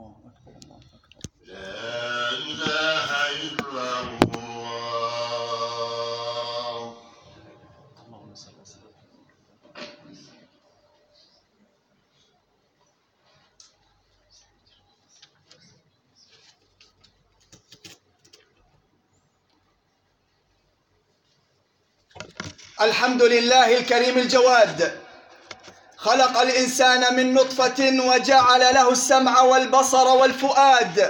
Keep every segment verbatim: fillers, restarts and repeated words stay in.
الحمد لله الكريم الجواد، خلق الإنسان من نطفة وجعل له السمع والبصر والفؤاد،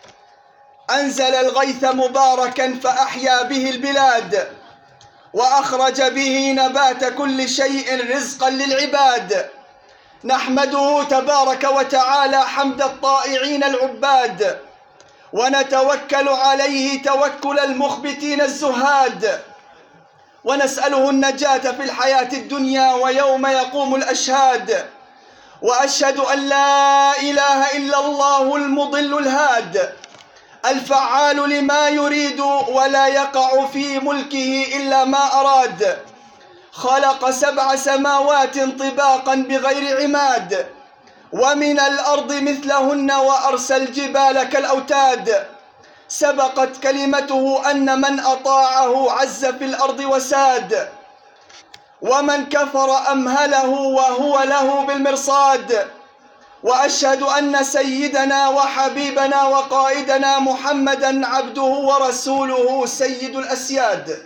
أنزل الغيث مباركا فأحيا به البلاد، وأخرج به نبات كل شيء رزقا للعباد. نحمده تبارك وتعالى حمد الطائعين العباد، ونتوكل عليه توكل المخبتين الزهاد، ونسأله النجاة في الحياة الدنيا ويوم يقوم الأشهاد. وأشهد أن لا إله إلا الله المضل الهاد، الفعال لما يريد ولا يقع في ملكه إلا ما أراد. خلق سبع سماوات طباقا بغير عماد، ومن الأرض مثلهن وأرسى الجبال كالأوتاد. سبقت كلمته أن من أطاعه عز في الأرض وساد، ومن كفر أمهله وهو له بالمرصاد. وأشهد أن سيدنا وحبيبنا وقائدنا محمدا عبده ورسوله سيد الأسياد،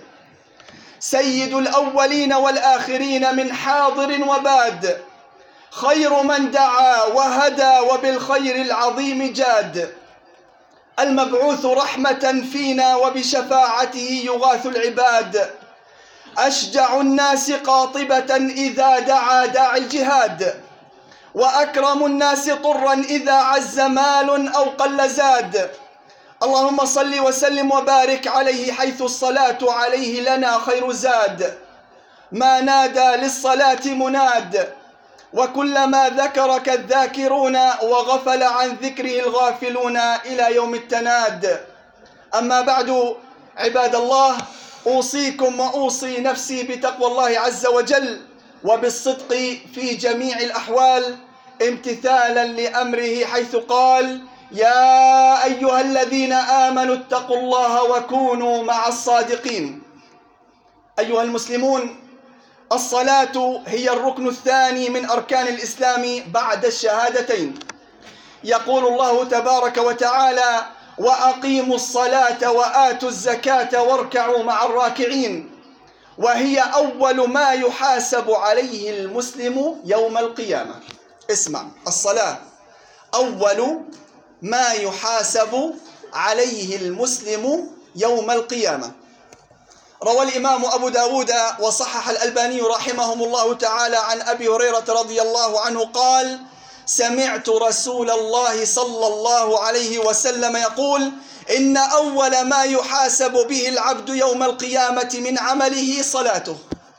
سيد الأولين والآخرين من حاضر وباد، خير من دعا وهدى وبالخير العظيم جاد، المبعوث رحمة فينا وبشفاعته يغاث العباد، أشجع الناس قاطبة إذا دعا داعي الجهاد، وأكرم الناس طرا إذا عز مال أو قل زاد. اللهم صل وسلم وبارك عليه، حيث الصلاة عليه لنا خير زاد. ما نادى للصلاة مناد، وكلما ذكرك الذاكرون وغفل عن ذكره الغافلون إلى يوم التناد. أما بعد، عباد الله، أوصيكم وأوصي نفسي بتقوى الله عز وجل وبالصدق في جميع الأحوال، امتثالا لأمره حيث قال: يا أيها الذين آمنوا اتقوا الله وكونوا مع الصادقين. أيها المسلمون، الصلاة هي الركن الثاني من أركان الإسلام بعد الشهادتين. يقول الله تبارك وتعالى: وأقيموا الصلاة وآتوا الزكاة واركعوا مع الراكعين. وهي أول ما يحاسب عليه المسلم يوم القيامة. اسمع، الصلاة أول ما يحاسب عليه المسلم يوم القيامة. روى الإمام أبو داود وصحح الألباني رحمهم الله تعالى عن أبي هريرة رضي الله عنه قال: سمعت رسول الله صلى الله عليه وسلم يقول: إن أول ما يحاسب به العبد يوم القيامة من عمله صلاته،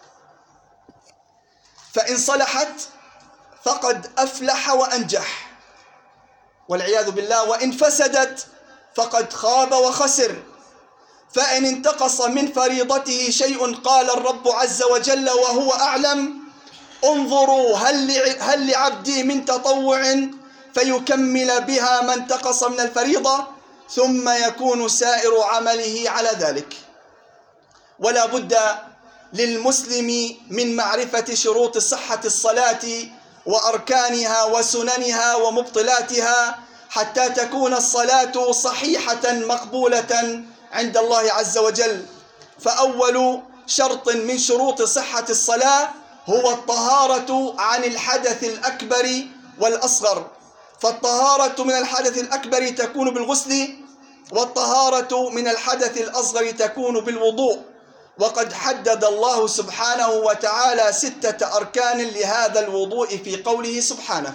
فإن صلحت فقد أفلح وأنجح، والعياذ بالله، وإن فسدت فقد خاب وخسر. فإن انتقص من فريضته شيء قال الرب عز وجل وهو أعلم: انظروا هل لعبدي من تطوع فيكمل بها ما انتقص من الفريضة، ثم يكون سائر عمله على ذلك. ولا بد للمسلم من معرفة شروط صحة الصلاة وأركانها وسننها ومبطلاتها، حتى تكون الصلاة صحيحة مقبولة عند الله عز وجل. فأول شرط من شروط صحة الصلاة هو الطهارة عن الحدث الأكبر والأصغر. فالطهارة من الحدث الأكبر تكون بالغسل، والطهارة من الحدث الأصغر تكون بالوضوء. وقد حدد الله سبحانه وتعالى ستة أركان لهذا الوضوء في قوله سبحانه: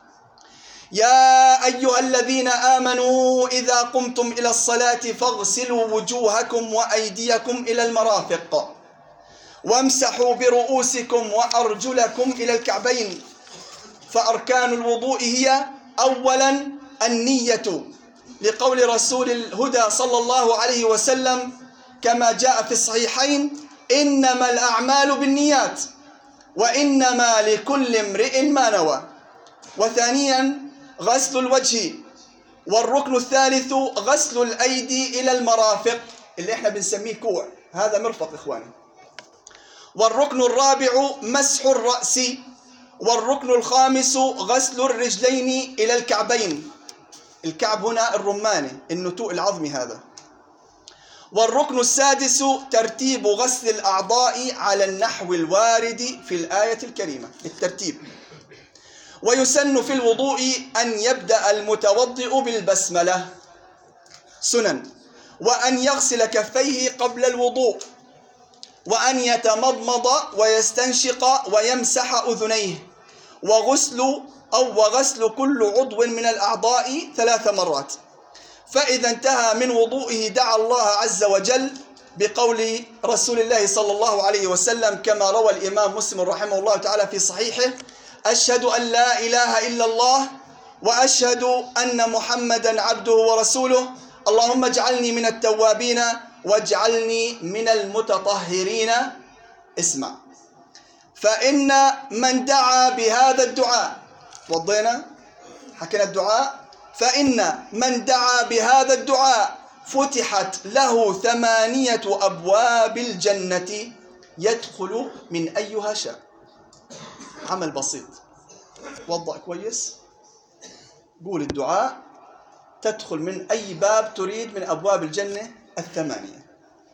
يا أيها الذين آمنوا إذا قمتم إلى الصلاة فاغسلوا وجوهكم وأيديكم إلى المرافق وامسحوا برؤوسكم وأرجلكم إلى الكعبين. فأركان الوضوء هي: أولا النية، لقول رسول الهدى صلى الله عليه وسلم كما جاء في الصحيحين: إنما الأعمال بالنيات وإنما لكل امرئ ما نوى. وثانيا غسل الوجه، والركن الثالث غسل الأيدي إلى المرافق اللي احنا بنسميه كوع، هذا مرفق إخواني. والركن الرابع مسح الرأس. والركن الخامس غسل الرجلين إلى الكعبين، الكعب هنا الرماني النتوء العظمي هذا. والركن السادس ترتيب غسل الأعضاء على النحو الوارد في الآية الكريمة، الترتيب. ويسن في الوضوء أن يبدأ المتوضئ بالبسملة سنن، وأن يغسل كفيه قبل الوضوء، وأن يتمضمض ويستنشق ويمسح أذنيه، وغسل أو وغسل كل عضو من الأعضاء ثلاث مرات. فإذا انتهى من وضوئه دعا الله عز وجل بقول رسول الله صلى الله عليه وسلم كما روى الإمام مسلم رحمه الله تعالى في صحيحه: أشهد أن لا إله إلا الله وأشهد أن محمدا عبده ورسوله، اللهم اجعلني من التوابين واجعلني من المتطهرين. اسمع: فإن من دعا بهذا الدعاء، وضينا حكينا الدعاء، فإن من دعا بهذا الدعاء فتحت له ثمانية أبواب الجنة يدخل من أيها شاء. عمل بسيط، وضع كويس، قول الدعاء تدخل من أي باب تريد من أبواب الجنة الثمانية.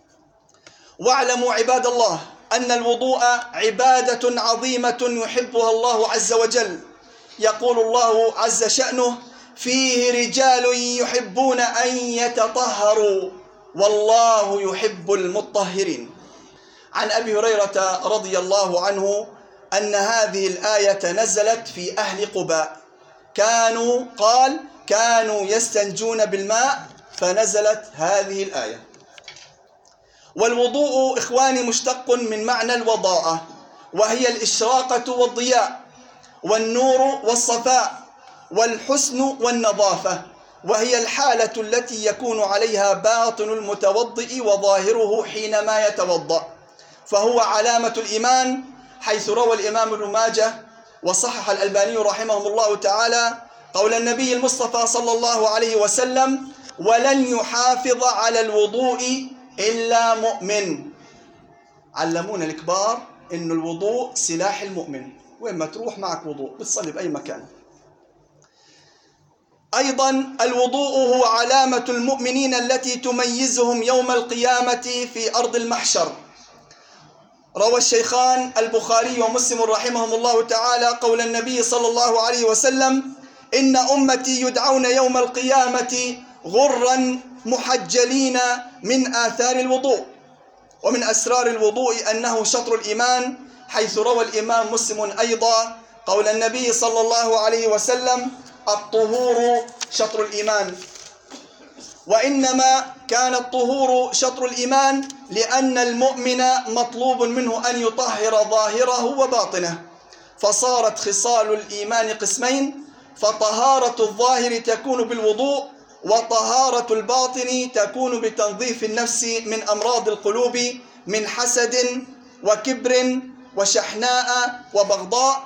واعلموا عباد الله أن الوضوء عبادة عظيمة يحبها الله عز وجل. يقول الله عز شأنه: فيه رجال يحبون أن يتطهروا والله يحب المطهرين. عن أبي هريرة رضي الله عنه أن هذه الآية نزلت في أهل قباء، كانوا قال كانوا يستنجون بالماء فنزلت هذه الآية. والوضوء إخواني مشتق من معنى الوضاءة، وهي الإشراقة والضياء والنور والصفاء والحسن والنظافة، وهي الحالة التي يكون عليها باطن المتوضئ وظاهره حينما يتوضأ، فهو علامة الإيمان، حيث روى الإمام ابن ماجه وصحح الألباني رحمه الله تعالى قول النبي المصطفى صلى الله عليه وسلم: ولن يحافظ على الوضوء إلا مؤمن. علمونا الكبار إن الوضوء سلاح المؤمن، وين ما تروح معك وضوء، بتصلي بأي مكان. أيضا الوضوء هو علامة المؤمنين التي تميزهم يوم القيامة في أرض المحشر. روى الشيخان البخاري ومسلم رحمهم الله تعالى قول النبي صلى الله عليه وسلم: إن أمتي يدعون يوم القيامة غرا محجلين من آثار الوضوء. ومن أسرار الوضوء أنه شطر الإيمان، حيث روى الإمام مسلم أيضا قول النبي صلى الله عليه وسلم: الطهور شطر الإيمان. وإنما كان الطهور شطر الإيمان لأن المؤمن مطلوب منه أن يطهر ظاهره وباطنه، فصارت خصال الإيمان قسمين: فطهارة الظاهر تكون بالوضوء، وطهارة الباطن تكون بتنظيف النفس من أمراض القلوب من حسد وكبر وشحناء وبغضاء.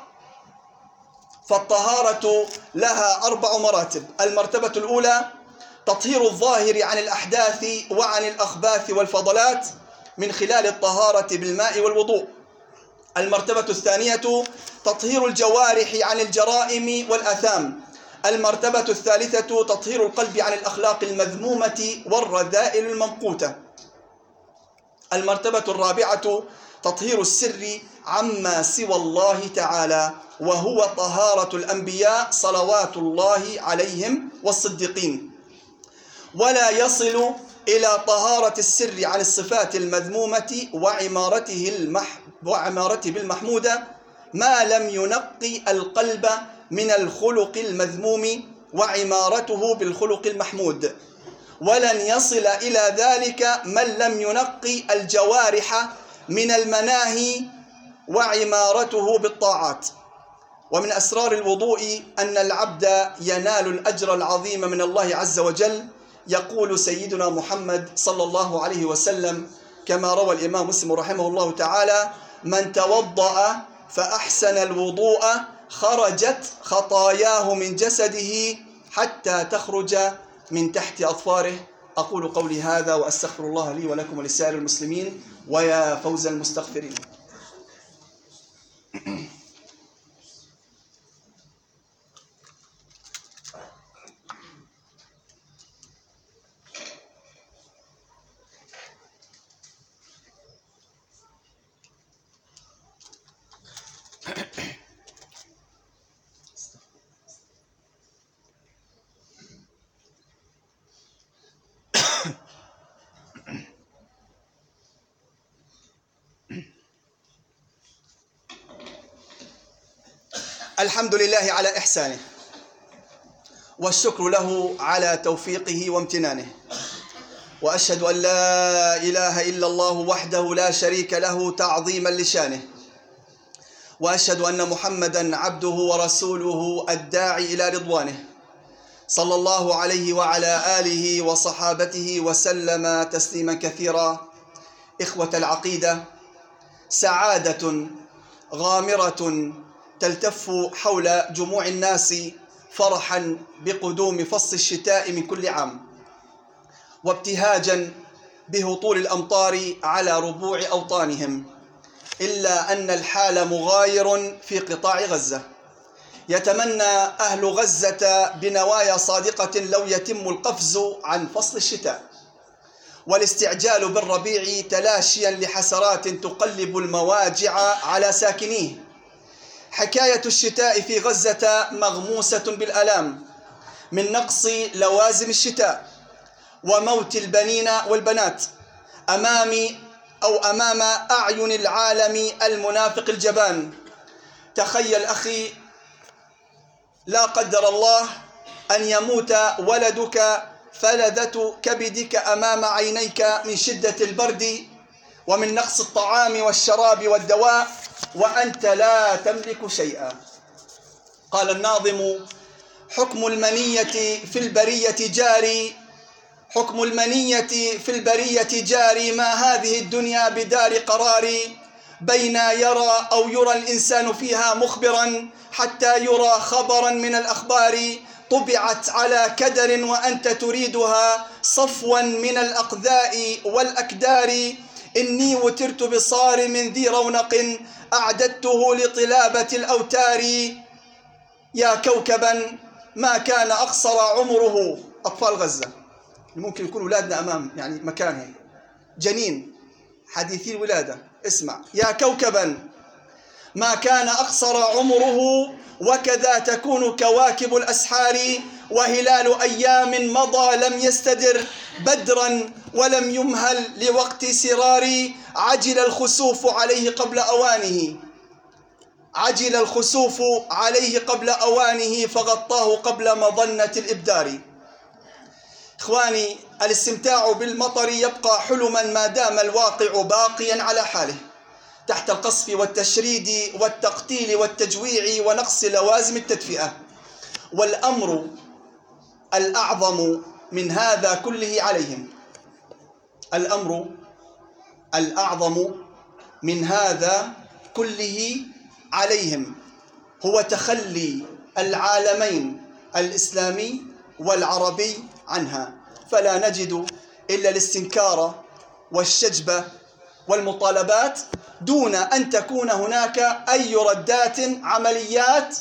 فالطهارة لها أربع مراتب. المرتبة الأولى تطهير الظاهر عن الأحداث وعن الأخباث والفضلات من خلال الطهارة بالماء والوضوء. المرتبة الثانية تطهير الجوارح عن الجرائم والآثام. المرتبة الثالثة تطهير القلب عن الأخلاق المذمومة والرذائل الممقوتة. المرتبة الرابعة تطهير السر عما سوى الله تعالى، وهو طهارة الأنبياء صلوات الله عليهم والصديقين. ولا يصل إلى طهارة السر عن الصفات المذمومة وعمارته, المح... وعمارته بالمحمودة ما لم ينقي القلب من الخلق المذموم وعمارته بالخلق المحمود. ولن يصل إلى ذلك من لم ينقي الجوارح من المناهي وعمارته بالطاعات. ومن أسرار الوضوء أن العبد ينال الأجر العظيم من الله عز وجل. يقول سيدنا محمد صلى الله عليه وسلم كما روى الإمام مسلم رحمه الله تعالى: من توضأ فأحسن الوضوء خرجت خطاياه من جسده حتى تخرج من تحت أظفاره. أقول قولي هذا وأستغفر الله لي ولكم ولسائر المسلمين، ويا فوز المستغفرين. الحمد لله على إحسانه، والشكر له على توفيقه وامتنانه، وأشهد أن لا إله إلا الله وحده لا شريك له تعظيما لشانه، وأشهد أن محمدا عبده ورسوله الداعي إلى رضوانه، صلى الله عليه وعلى آله وصحابته وسلم تسليما كثيرا. إخوة العقيدة، سعادة غامرة تلتف حول جموع الناس فرحا بقدوم فصل الشتاء من كل عام، وابتهاجا بهطول الأمطار على ربوع أوطانهم، إلا أن الحال مغاير في قطاع غزة. يتمنى أهل غزة بنوايا صادقة لو يتم القفز عن فصل الشتاء والاستعجال بالربيع، تلاشيا لحسرات تقلب المواجع على ساكنيه. حكاية الشتاء في غزة مغموسة بالآلام من نقص لوازم الشتاء وموت البنين والبنات أمام أو أمام أعين العالم المنافق الجبان. تخيل أخي، لا قدر الله أن يموت ولدك فلذة كبدك أمام عينيك من شدة البرد ومن نقص الطعام والشراب والدواء وأنت لا تملك شيئا. قال الناظم: حكم المنية في البرية جاري، حكم المنية في البرية جاري، ما هذه الدنيا بدار قرار، بين يرى أو يرى الإنسان فيها مخبرا حتى يرى خبرا من الأخبار، طبعت على كدر وأنت تريدها صفوا من الأقذاء والأكدار، إني وترت بصارم ذي رونق أعددته لطلابة الأوتار، يا كوكبا ما كان أقصر عمره. أطفال غزة ممكن يكون أولادنا أمام يعني مكانهم، جنين حديثي الولادة، اسمع: يا كوكبا ما كان أقصر عمره، وكذا تكون كواكب الأسحار، وهلال أيام مضى لم يستدر بدرا ولم يمهل لوقت سراري، عجل الخسوف عليه قبل أوانه، عجل الخسوف عليه قبل أوانه، فغطاه قبل مظنة الإبدار. إخواني، الاستمتاع بالمطر يبقى حلما ما دام الواقع باقيا على حاله، تحت القصف والتشريد والتقتيل والتجويع ونقص لوازم التدفئة. والأمر الأعظم من هذا كله عليهم، الأمر الأعظم من هذا كله عليهم هو تخلي العالمين الإسلامي والعربي عنها، فلا نجد إلا الاستنكار والشجب والمطالبات دون أن تكون هناك أي ردات عمليات.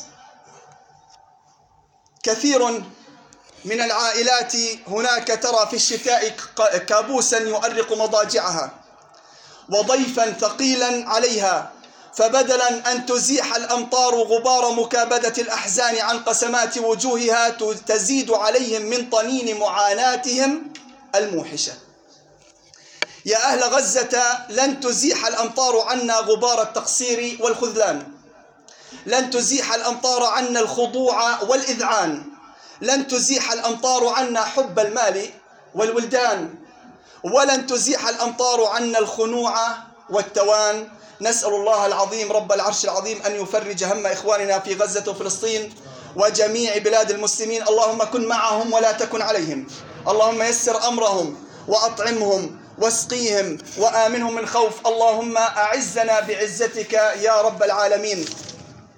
كثير من العائلات هناك ترى في الشتاء كابوسا يؤرق مضاجعها وضيفا ثقيلا عليها، فبدلا أن تزيح الأمطار غبار مكابدة الأحزان عن قسمات وجوهها تزيد عليهم من طنين معاناتهم الموحشة. يا أهل غزة، لن تزيح الأمطار عنا غبار التقصير والخذلان، لن تزيح الأمطار عنا الخضوع والإذعان، لن تزيح الأمطار عنا حب المال والولدان، ولن تزيح الأمطار عنا الخنوع والتوان. نسأل الله العظيم رب العرش العظيم أن يفرج هم إخواننا في غزة وفلسطين وجميع بلاد المسلمين. اللهم كن معهم ولا تكن عليهم، اللهم يسر أمرهم وأطعمهم واسقيهم وآمنهم من خوف. اللهم أعزنا بعزتك يا رب العالمين.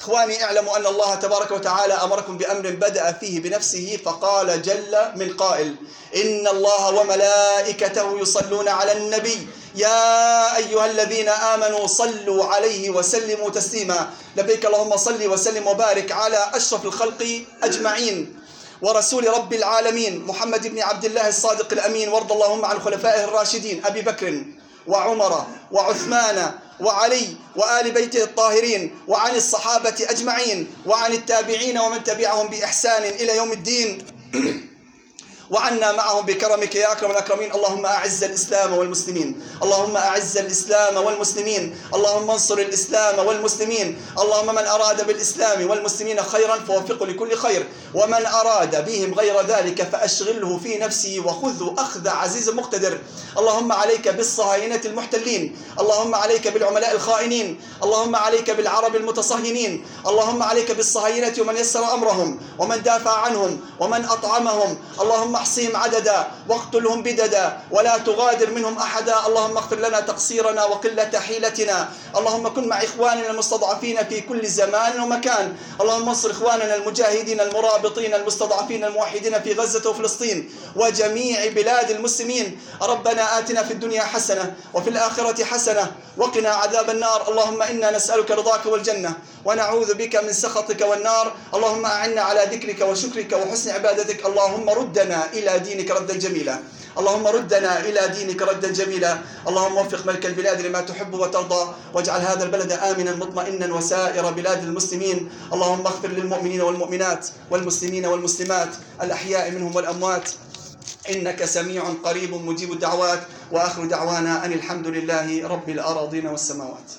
إخواني اعلموا أن الله تبارك وتعالى أمركم بأمر بدأ فيه بنفسه فقال جل من قائل: إن الله وملائكته يصلون على النبي يا أيها الذين آمنوا صلوا عليه وسلموا تسليما. لبيك اللهم صل وسلم وبارك على أشرف الخلق أجمعين ورسول رب العالمين محمد بن عبد الله الصادق الأمين، وارض اللهم عن خلفائه الراشدين أبي بكر وعمر وعثمان وعلي وآل بيته الطاهرين، وعن الصحابة أجمعين، وعن التابعين ومن تبعهم بإحسان إلى يوم الدين، وعنا معهم بكرمك يا أكرم الأكرمين. اللهم أعز الإسلام والمسلمين، اللهم أعز الإسلام والمسلمين، اللهم انصر الإسلام والمسلمين. اللهم من أراد بالإسلام والمسلمين خيرا فوفقه لكل خير، ومن أراد بهم غير ذلك فأشغله في نفسه وخذه أخذ عزيز مقتدر. اللهم عليك بالصهاينة المحتلين، اللهم عليك بالعملاء الخائنين، اللهم عليك بالعرب المتصهينين، اللهم عليك بالصهاينة ومن يسر أمرهم ومن دافع عنهم ومن أطعمهم. اللهم احصهم عددا واقتلهم بددا ولا تغادر منهم أحدا. اللهم اغفر لنا تقصيرنا وقلة حيلتنا. اللهم كن مع إخواننا المستضعفين في كل زمان ومكان. اللهم انصر إخواننا المجاهدين المرابطين المستضعفين الموحدين في غزة وفلسطين وجميع بلاد المسلمين. ربنا آتنا في الدنيا حسنة وفي الآخرة حسنة وقنا عذاب النار. اللهم إنا نسألك رضاك والجنة ونعوذ بك من سخطك والنار. اللهم أعنا على ذكرك وشكرك وحسن عبادتك. اللهم ردنا إلى دينك ردا جميلا، اللهم ردنا إلى دينك ردا جميلا. اللهم وفق ملك البلاد لما تحب وترضى، واجعل هذا البلد آمنا مطمئنا وسائر بلاد المسلمين. اللهم اغفر للمؤمنين والمؤمنات والمسلمين والمسلمات الأحياء منهم والأموات، إنك سميع قريب مجيب الدعوات. وآخر دعوانا أن الحمد لله رب الأراضين والسماوات.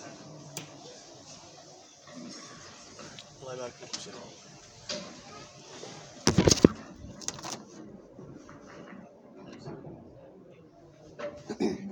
الله يبارك فيك.